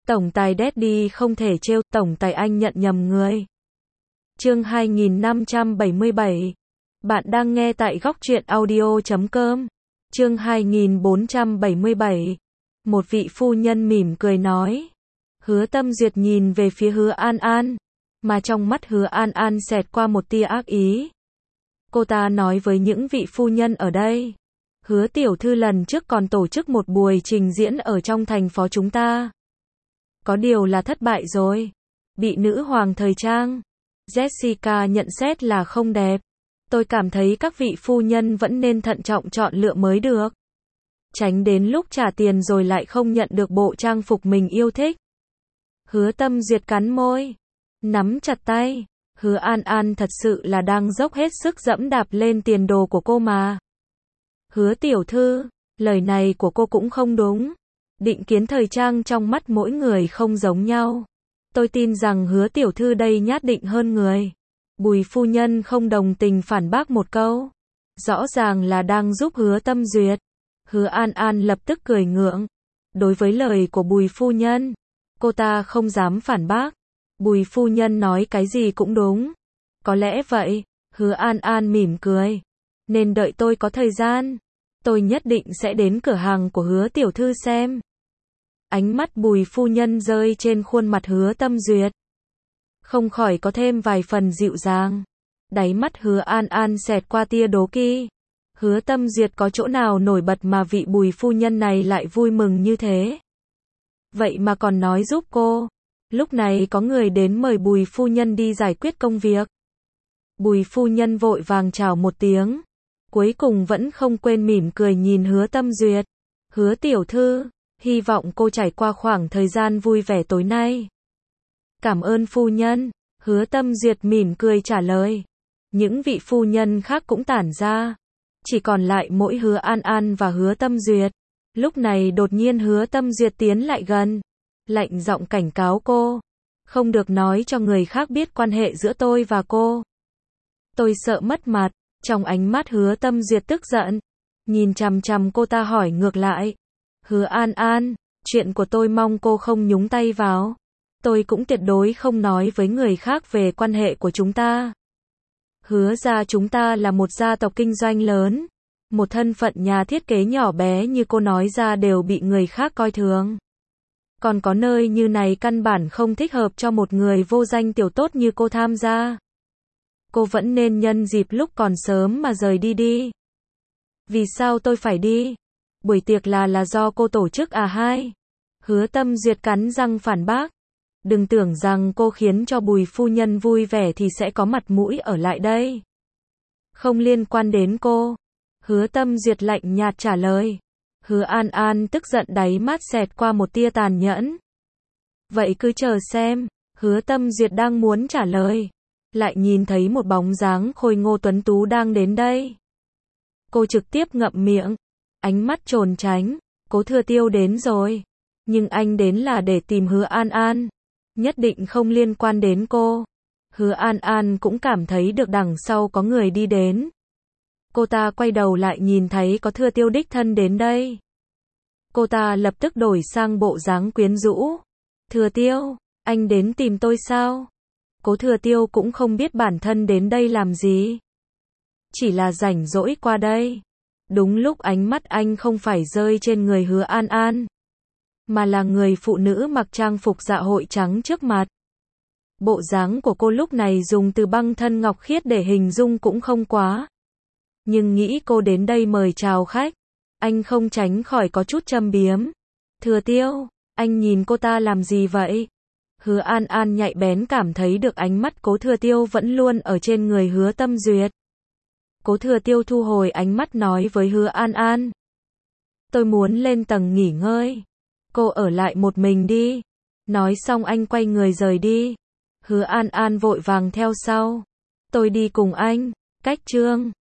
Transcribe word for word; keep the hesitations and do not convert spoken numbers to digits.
Tổng tài Daddy không thể trêu, tổng tài anh nhận nhầm người. Chương hai nghìn năm trăm bảy mươi bảy. Bạn đang nghe tại góc truyện audio chấm com. Chương hai nghìn bốn trăm bảy mươi bảy. Một vị phu nhân mỉm cười nói. Hứa Tâm Duyệt nhìn về phía Hứa An An, mà trong mắt Hứa An An xẹt qua một tia ác ý. Cô ta nói với những vị phu nhân ở đây. Hứa tiểu thư lần trước còn tổ chức một buổi trình diễn ở trong thành phố chúng ta. Có điều là thất bại rồi. Bị nữ hoàng thời trang Jessica nhận xét là không đẹp. Tôi cảm thấy các vị phu nhân vẫn nên thận trọng chọn lựa mới được. Tránh đến lúc trả tiền rồi lại không nhận được bộ trang phục mình yêu thích. Hứa Tâm Duyệt cắn môi, nắm chặt tay. Hứa An An thật sự là đang dốc hết sức dẫm đạp lên tiền đồ của cô mà. Hứa tiểu thư, lời này của cô cũng không đúng. Định kiến thời trang trong mắt mỗi người không giống nhau. Tôi tin rằng Hứa tiểu thư đây nhát định hơn người. Bùi phu nhân không đồng tình phản bác một câu. Rõ ràng là đang giúp Hứa Tâm Duyệt. Hứa An An lập tức cười ngượng. Đối với lời của Bùi phu nhân, cô ta không dám phản bác. Bùi phu nhân nói cái gì cũng đúng. Có lẽ vậy. Hứa An An mỉm cười. Nên đợi tôi có thời gian, tôi nhất định sẽ đến cửa hàng của Hứa tiểu thư xem. Ánh mắt Bùi phu nhân rơi trên khuôn mặt Hứa Tâm Duyệt, không khỏi có thêm vài phần dịu dàng. Đáy mắt Hứa An An xẹt qua tia đố kỵ. Hứa Tâm Duyệt có chỗ nào nổi bật mà vị Bùi phu nhân này lại vui mừng như thế? Vậy mà còn nói giúp cô. Lúc này có người đến mời Bùi phu nhân đi giải quyết công việc. Bùi phu nhân vội vàng chào một tiếng, cuối cùng vẫn không quên mỉm cười nhìn Hứa Tâm Duyệt. Hứa tiểu thư, hy vọng cô trải qua khoảng thời gian vui vẻ tối nay. Cảm ơn phu nhân. Hứa Tâm Duyệt mỉm cười trả lời. Những vị phu nhân khác cũng tản ra, chỉ còn lại mỗi Hứa An An và Hứa Tâm Duyệt. Lúc này đột nhiên Hứa Tâm Duyệt tiến lại gần, lạnh giọng cảnh cáo cô. Không được nói cho người khác biết quan hệ giữa tôi và cô. Tôi sợ mất mặt. Trong ánh mắt Hứa Tâm Duyệt tức giận, nhìn chằm chằm cô ta hỏi ngược lại. Hứa An An, chuyện của tôi mong cô không nhúng tay vào. Tôi cũng tuyệt đối không nói với người khác về quan hệ của chúng ta. Hứa gia chúng ta là một gia tộc kinh doanh lớn. Một thân phận nhà thiết kế nhỏ bé như cô nói ra đều bị người khác coi thường. Còn có nơi như này căn bản không thích hợp cho một người vô danh tiểu tốt như cô tham gia. Cô vẫn nên nhân dịp lúc còn sớm mà rời đi đi. Vì sao tôi phải đi? Buổi tiệc là là do cô tổ chức à hai? Hứa Tâm Duyệt cắn răng phản bác. Đừng tưởng rằng cô khiến cho Bùi phu nhân vui vẻ thì sẽ có mặt mũi ở lại đây. Không liên quan đến cô. Hứa Tâm Duyệt lạnh nhạt trả lời. Hứa An An tức giận đáy mắt xẹt qua một tia tàn nhẫn. Vậy cứ chờ xem. Hứa Tâm Duyệt đang muốn trả lời, lại nhìn thấy một bóng dáng khôi ngô tuấn tú đang đến đây. Cô trực tiếp ngậm miệng, ánh mắt trốn tránh. Cố Thừa Tiêu đến rồi. Nhưng anh đến là để tìm Hứa An An. Nhất định không liên quan đến cô. Hứa An An cũng cảm thấy được đằng sau có người đi đến. Cô ta quay đầu lại nhìn thấy có Thừa Tiêu đích thân đến đây. Cô ta lập tức đổi sang bộ dáng quyến rũ. Thừa Tiêu, anh đến tìm tôi sao? Cố Thừa Tiêu cũng không biết bản thân đến đây làm gì. Chỉ là rảnh rỗi qua đây. Đúng lúc ánh mắt anh không phải rơi trên người Hứa An An, mà là người phụ nữ mặc trang phục dạ hội trắng trước mặt. Bộ dáng của cô lúc này dùng từ băng thân ngọc khiết để hình dung cũng không quá. Nhưng nghĩ cô đến đây mời chào khách, anh không tránh khỏi có chút châm biếm. Thừa Tiêu, anh nhìn cô ta làm gì vậy? Hứa An An nhạy bén cảm thấy được ánh mắt Cố Thừa Tiêu vẫn luôn ở trên người Hứa Tâm Duyệt. Cố Thừa Tiêu thu hồi ánh mắt nói với Hứa An An. Tôi muốn lên tầng nghỉ ngơi. Cô ở lại một mình đi. Nói xong anh quay người rời đi. Hứa An An vội vàng theo sau. Tôi đi cùng anh. Cách chương